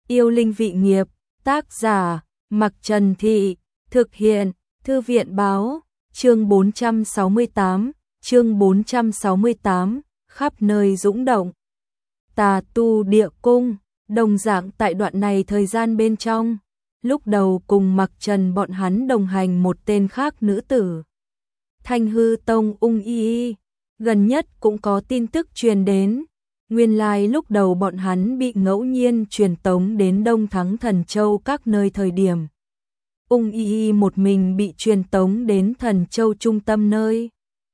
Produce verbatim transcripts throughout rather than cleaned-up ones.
Yêu linh vị nghiệp, tác giả, Mặc Trần Thị, thực hiện, Thư viện báo, chương bốn trăm sáu mươi tám, chương bốn trăm sáu mươi tám, khắp nơi dũng động. Tà tu địa cung, đồng dạng tại đoạn này thời gian bên trong, lúc đầu cùng Mặc Trần bọn hắn đồng hành một tên khác nữ tử. Thanh Hư Tông Ung Y Y, gần nhất cũng có tin tức truyền đến. Nguyên lai lúc đầu bọn hắn bị ngẫu nhiên truyền tống đến Đông Thắng Thần Châu các nơi thời điểm. Ung Y Y một mình bị truyền tống đến Thần Châu trung tâm nơi.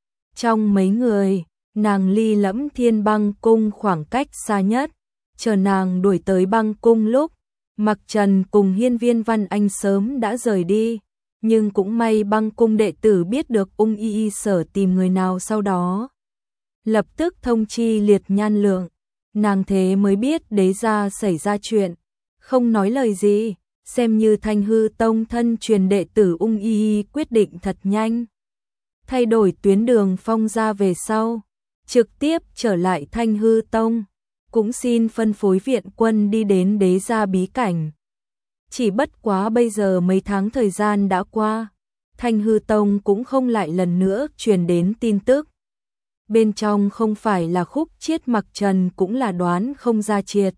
Trong mấy người, nàng ly lẫm Thiên Băng Cung khoảng cách xa nhất, chờ nàng đuổi tới băng cung lúc, Mặc Trần cùng Hiên Viên Văn Anh sớm đã rời đi, nhưng cũng may băng cung đệ tử biết được Ung Y Y sở tìm người nào sau đó. Lập tức thông chi Liệt Nhan Lượng, nàng thế mới biết đế gia xảy ra chuyện, không nói lời gì, xem như Thanh Hư Tông thân truyền đệ tử Ung Y Y quyết định thật nhanh. Thay đổi tuyến đường phong gia về sau, trực tiếp trở lại Thanh Hư Tông, cũng xin phân phối viện quân đi đến đế gia bí cảnh. Chỉ bất quá bây giờ mấy tháng thời gian đã qua, Thanh Hư Tông cũng không lại lần nữa truyền đến tin tức. Bên trong không phải là Khúc Chiết Mặc Trần cũng là đoán không ra triệt.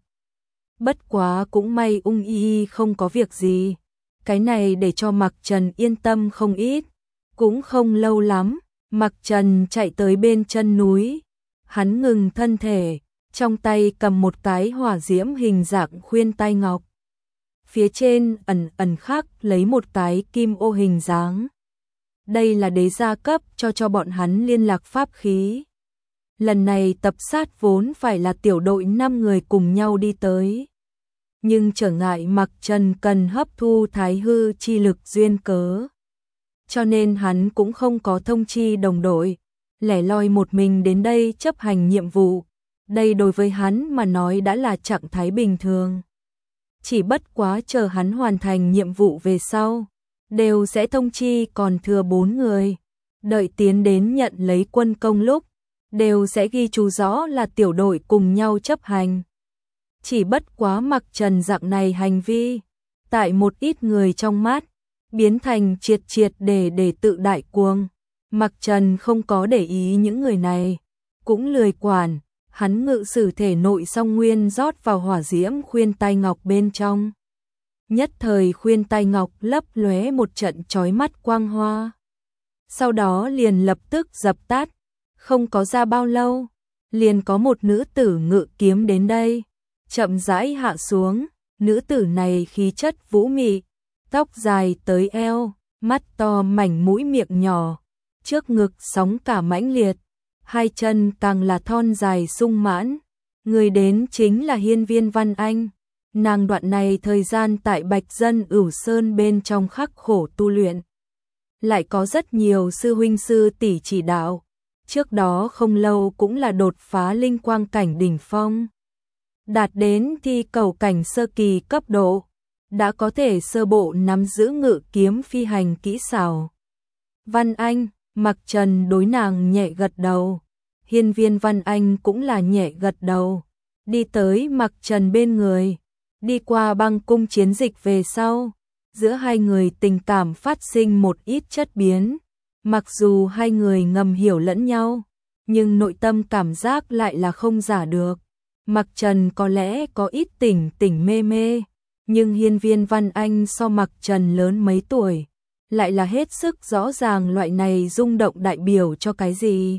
Bất quá cũng may Ung Y Y không có việc gì, cái này để cho Mặc Trần yên tâm không ít. Cũng không lâu lắm, Mặc Trần chạy tới bên chân núi, hắn ngừng thân thể, trong tay cầm một cái hỏa diễm hình dạng khuyên tai ngọc. Phía trên ẩn ẩn khắc lấy một cái kim ô hình dáng. Đây là đế gia cấp cho cho bọn hắn liên lạc pháp khí. Lần này tập sát vốn phải là tiểu đội năm người cùng nhau đi tới. Nhưng trở ngại Mặc Trần cần hấp thu thái hư chi lực duyên cớ. Cho nên hắn cũng không có thông chi đồng đội, lẻ loi một mình đến đây chấp hành nhiệm vụ. Đây đối với hắn mà nói đã là trạng thái bình thường. Chỉ bất quá chờ hắn hoàn thành nhiệm vụ về sau, đều sẽ thông chi còn thừa bốn người. Đợi tiến đến nhận lấy quân công lúc, đều sẽ ghi chú rõ là tiểu đội cùng nhau chấp hành. Chỉ bất quá Mặc Trần dạng này hành vi, tại một ít người trong mắt, biến thành triệt triệt để để tự đại cuồng. Mặc Trần không có để ý những người này, cũng lười quản, hắn ngự sử thể nội song nguyên rót vào hỏa diễm khuyên tai ngọc bên trong. Nhất thời khuyên tai ngọc lấp lóe một trận chói mắt quang hoa. Sau đó liền lập tức dập tắt, không có ra bao lâu, liền có một nữ tử ngự kiếm đến đây, chậm rãi hạ xuống, nữ tử này khí chất vũ mị, tóc dài tới eo, mắt to mảnh mũi miệng nhỏ, trước ngực sóng cả mãnh liệt, hai chân càng là thon dài sung mãn. Người đến chính là Hiên Viên Văn Anh. Nàng đoạn này thời gian tại Bạch Dân Ửu Sơn bên trong khắc khổ tu luyện. Lại có rất nhiều sư huynh sư tỷ chỉ đạo. Trước đó không lâu cũng là đột phá linh quang cảnh đỉnh phong. Đạt đến thi cầu cảnh sơ kỳ cấp độ. Đã có thể sơ bộ nắm giữ ngự kiếm phi hành kỹ xảo. Văn Anh, Mặc Trần đối nàng nhẹ gật đầu. Hiên Viên Văn Anh cũng là nhẹ gật đầu. Đi tới Mặc Trần bên người. Đi qua băng cung chiến dịch về sau. Giữa hai người tình cảm phát sinh một ít chất biến. Mặc dù hai người ngầm hiểu lẫn nhau, nhưng nội tâm cảm giác lại là không giả được. Mặc Trần có lẽ có ít tỉnh tỉnh mê mê, nhưng Hiên Viên Văn Anh so Mặc Trần lớn mấy tuổi, lại là hết sức rõ ràng loại này rung động đại biểu cho cái gì.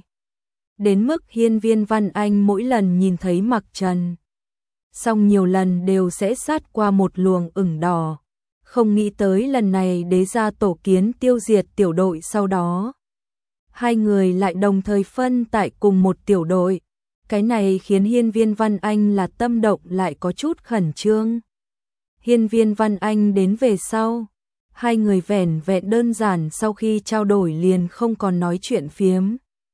Đến mức Hiên Viên Văn Anh mỗi lần nhìn thấy Mặc Trần, xong nhiều lần đều sẽ sát qua một luồng ửng đỏ. Không nghĩ tới lần này đế gia tổ kiến tiêu diệt tiểu đội sau đó. Hai người lại đồng thời phân tại cùng một tiểu đội. Cái này khiến Hiên Viên Văn Anh là tâm động lại có chút khẩn trương. Hiên Viên Văn Anh đến về sau. Hai người vẻn vẹn đơn giản sau khi trao đổi liền không còn nói chuyện phiếm.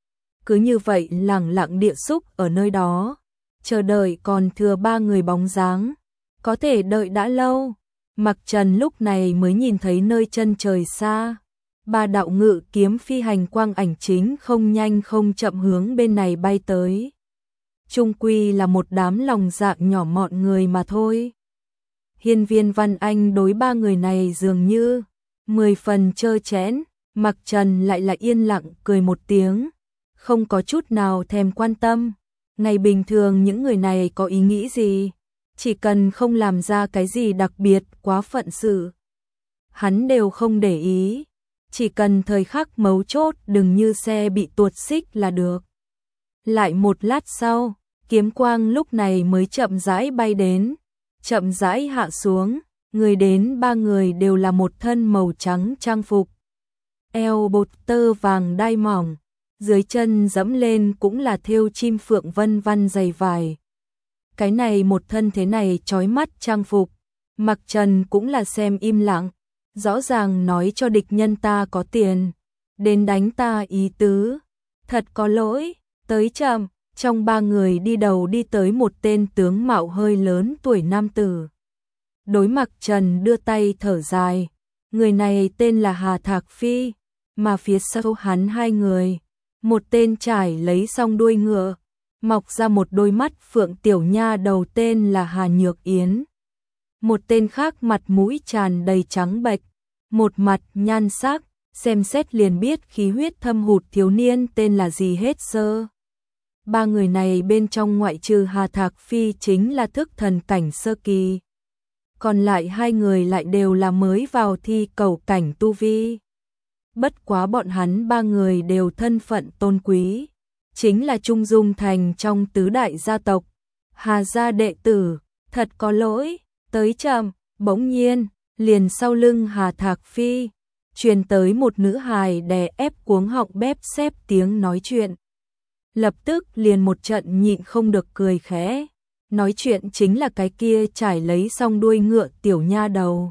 Cứ như vậy lẳng lặng địa xúc ở nơi đó. Chờ đợi còn thừa ba người bóng dáng. Có thể đợi đã lâu. Mặc Trần lúc này mới nhìn thấy nơi chân trời xa. Ba đạo ngự kiếm phi hành quang ảnh chính không nhanh không chậm hướng bên này bay tới. Trung quy là một đám lòng dạ nhỏ mọn người mà thôi. Hiên Viên Văn Anh đối ba người này dường như mười phần trơ trẽn, Mặc Trần lại là yên lặng cười một tiếng, không có chút nào thèm quan tâm. Ngày bình thường những người này có ý nghĩ gì, chỉ cần không làm ra cái gì đặc biệt quá phận sự, hắn đều không để ý, chỉ cần thời khắc mấu chốt đừng như xe bị tuột xích là được. Lại một lát sau, kiếm quang lúc này mới chậm rãi bay đến, chậm rãi hạ xuống, người đến ba người đều là một thân màu trắng trang phục, eo bột tơ vàng đai mỏng, dưới chân dẫm lên cũng là thêu chim phượng vân vân dày vải. Cái này một thân thế này chói mắt trang phục, Mặc Trần cũng là xem im lặng, rõ ràng nói cho địch nhân ta có tiền, đến đánh ta ý tứ, thật có lỗi, tới chậm. Trong ba người đi đầu đi tới một tên tướng mạo hơi lớn tuổi nam tử. Đối Mặc Trần đưa tay thở dài, người này tên là Hà Thạc Phi, mà phía sau hắn hai người, một tên trải lấy xong đuôi ngựa, mọc ra một đôi mắt phượng tiểu nha đầu tên là Hà Nhược Yến. Một tên khác mặt mũi tràn đầy trắng bệch, một mặt nhan sắc, xem xét liền biết khí huyết thâm hụt thiếu niên tên là gì hết sơ. Ba người này bên trong ngoại trừ Hà Thạc Phi chính là thức thần cảnh sơ kỳ. Còn lại hai người lại đều là mới vào thi cầu cảnh tu vi. Bất quá bọn hắn ba người đều thân phận tôn quý, chính là Trung Dung Thành trong tứ đại gia tộc. Hà gia đệ tử, thật có lỗi, tới chậm, bỗng nhiên, liền sau lưng Hà Thạc Phi, truyền tới một nữ hài đè ép cuống họng bép xép tiếng nói chuyện. Lập tức liền một trận nhịn không được cười khẽ, nói chuyện chính là cái kia trải lấy xong đuôi ngựa tiểu nha đầu.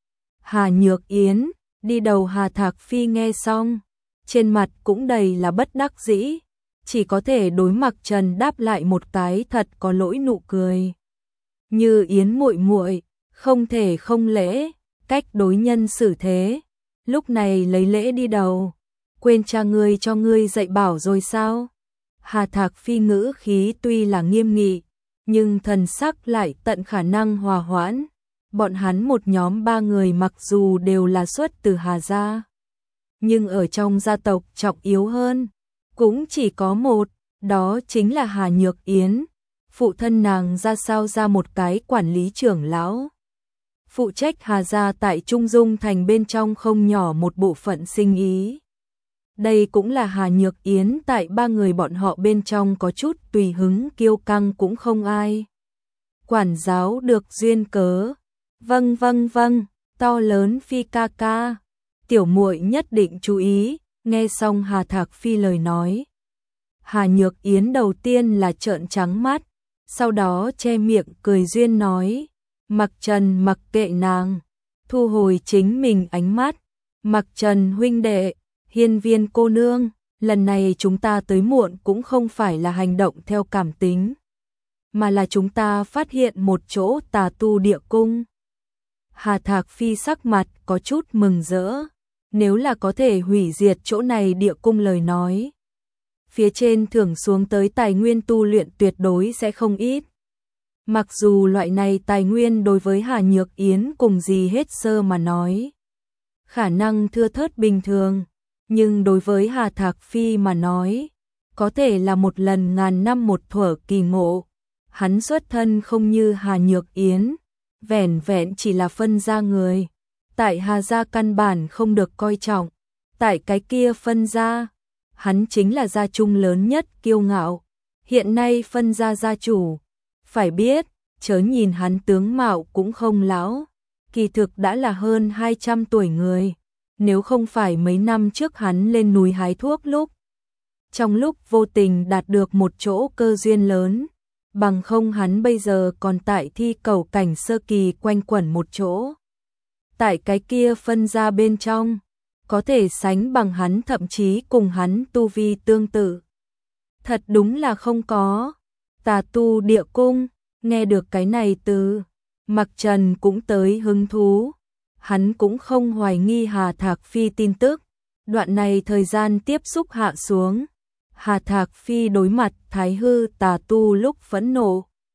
Hà Nhược Yến, đi đầu Hà Thạc Phi nghe xong, trên mặt cũng đầy là bất đắc dĩ, chỉ có thể đối Mặc Trần đáp lại một cái thật có lỗi nụ cười. Như Yến muội muội, không thể không lễ, cách đối nhân xử thế, lúc này lấy lễ đi đầu, quên cha ngươi cho ngươi dạy bảo rồi sao? Hà Thạc Phi ngữ khí tuy là nghiêm nghị, nhưng thần sắc lại tận khả năng hòa hoãn. Bọn hắn một nhóm ba người mặc dù đều là xuất từ Hà gia, nhưng ở trong gia tộc trọng yếu hơn, cũng chỉ có một, đó chính là Hà Nhược Yến. Phụ thân nàng ra sao ra một cái quản lý trưởng lão, phụ trách Hà gia tại Trung Dung Thành bên trong không nhỏ một bộ phận sinh ý. Đây cũng là Hà Nhược Yến tại ba người bọn họ bên trong có chút tùy hứng kiêu căng cũng không ai quản giáo được duyên cớ. Vâng vâng vâng, to lớn Phi ca ca, tiểu muội nhất định chú ý. Nghe xong Hà Thạc Phi lời nói, Hà Nhược Yến đầu tiên là trợn trắng mắt, sau đó che miệng cười duyên nói, Mặc Trần mặc kệ nàng, thu hồi chính mình ánh mắt. Mặc Trần huynh đệ, Hiên Viên cô nương, lần này chúng ta tới muộn cũng không phải là hành động theo cảm tính, mà là chúng ta phát hiện một chỗ tà tu địa cung. Hà Thạc Phi sắc mặt có chút mừng rỡ, nếu là có thể hủy diệt chỗ này địa cung lời nói, phía trên thưởng xuống tới tài nguyên tu luyện tuyệt đối sẽ không ít. Mặc dù loại này tài nguyên đối với Hà Nhược Yến cùng gì hết sơ mà nói, khả năng thưa thớt bình thường, nhưng đối với Hà Thạc Phi mà nói, có thể là một lần ngàn năm một thuở kỳ ngộ. Hắn xuất thân không như Hà Nhược Yến, vẻn vẹn chỉ là phân gia người, tại Hà gia căn bản không được coi trọng, tại cái kia phân gia, hắn chính là gia trung lớn nhất kiêu ngạo, hiện nay phân gia gia chủ, phải biết, chớ nhìn hắn tướng mạo cũng không lão, kỳ thực đã là hơn hai trăm tuổi người, nếu không phải mấy năm trước hắn lên núi hái thuốc lúc, trong lúc vô tình đạt được một chỗ cơ duyên lớn, bằng không hắn bây giờ còn tại thi cầu cảnh sơ kỳ quanh quẩn một chỗ. Tại cái kia phân ra bên trong, có thể sánh bằng hắn thậm chí cùng hắn tu vi tương tự. Thật đúng là không có. Tà tu địa cung, nghe được cái này từ, Mặc Trần cũng tới hứng thú. Hắn cũng không hoài nghi Hà Thạc Phi tin tức. Đoạn này thời gian tiếp xúc hạ xuống. Hà Thạc Phi đối mặt Thái Hư tà tu lúc phẫn nộ,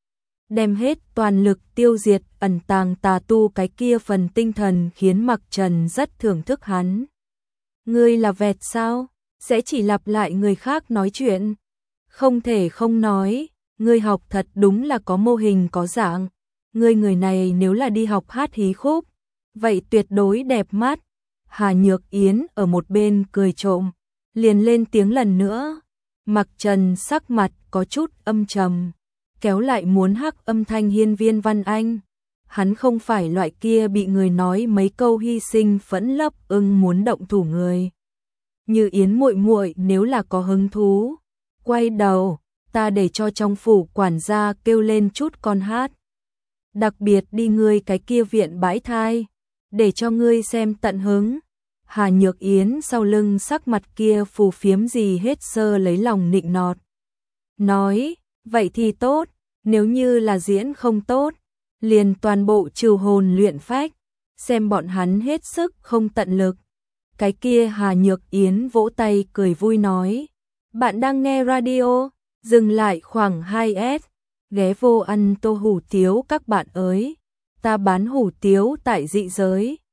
đem hết toàn lực tiêu diệt ẩn tàng tà tu cái kia phần tinh thần khiến Mặc Trần rất thưởng thức hắn. Ngươi là vẹt sao? Sẽ chỉ lặp lại người khác nói chuyện? Không thể không nói, ngươi học thật đúng là có mô hình có dạng. Ngươi người này nếu là đi học hát hí khúc, vậy tuyệt đối đẹp mắt. Hà Nhược Yến ở một bên cười trộm, liền lên tiếng lần nữa. Mặc Trần sắc mặt có chút âm trầm, kéo lại muốn hắc âm thanh hiên viên Văn Anh. Hắn không phải loại kia bị người nói mấy câu hy sinh phẫn lấp ưng muốn động thủ người. Như Yến muội muội nếu là có hứng thú, quay đầu, ta để cho trong phủ quản gia kêu lên chút con hát. Đặc biệt đi ngươi cái kia viện bãi thai, để cho ngươi xem tận hứng. Hà Nhược Yến sau lưng sắc mặt kia phù phiếm gì hết sơ lấy lòng nịnh nọt. Nói, vậy thì tốt, nếu như là diễn không tốt, liền toàn bộ trừ hồn luyện phách, xem bọn hắn hết sức không tận lực. Cái kia Hà Nhược Yến vỗ tay cười vui nói, bạn đang nghe radio, dừng lại khoảng hai S, ghé vô ăn tô hủ tiếu các bạn ơi, ta bán hủ tiếu tại dị giới.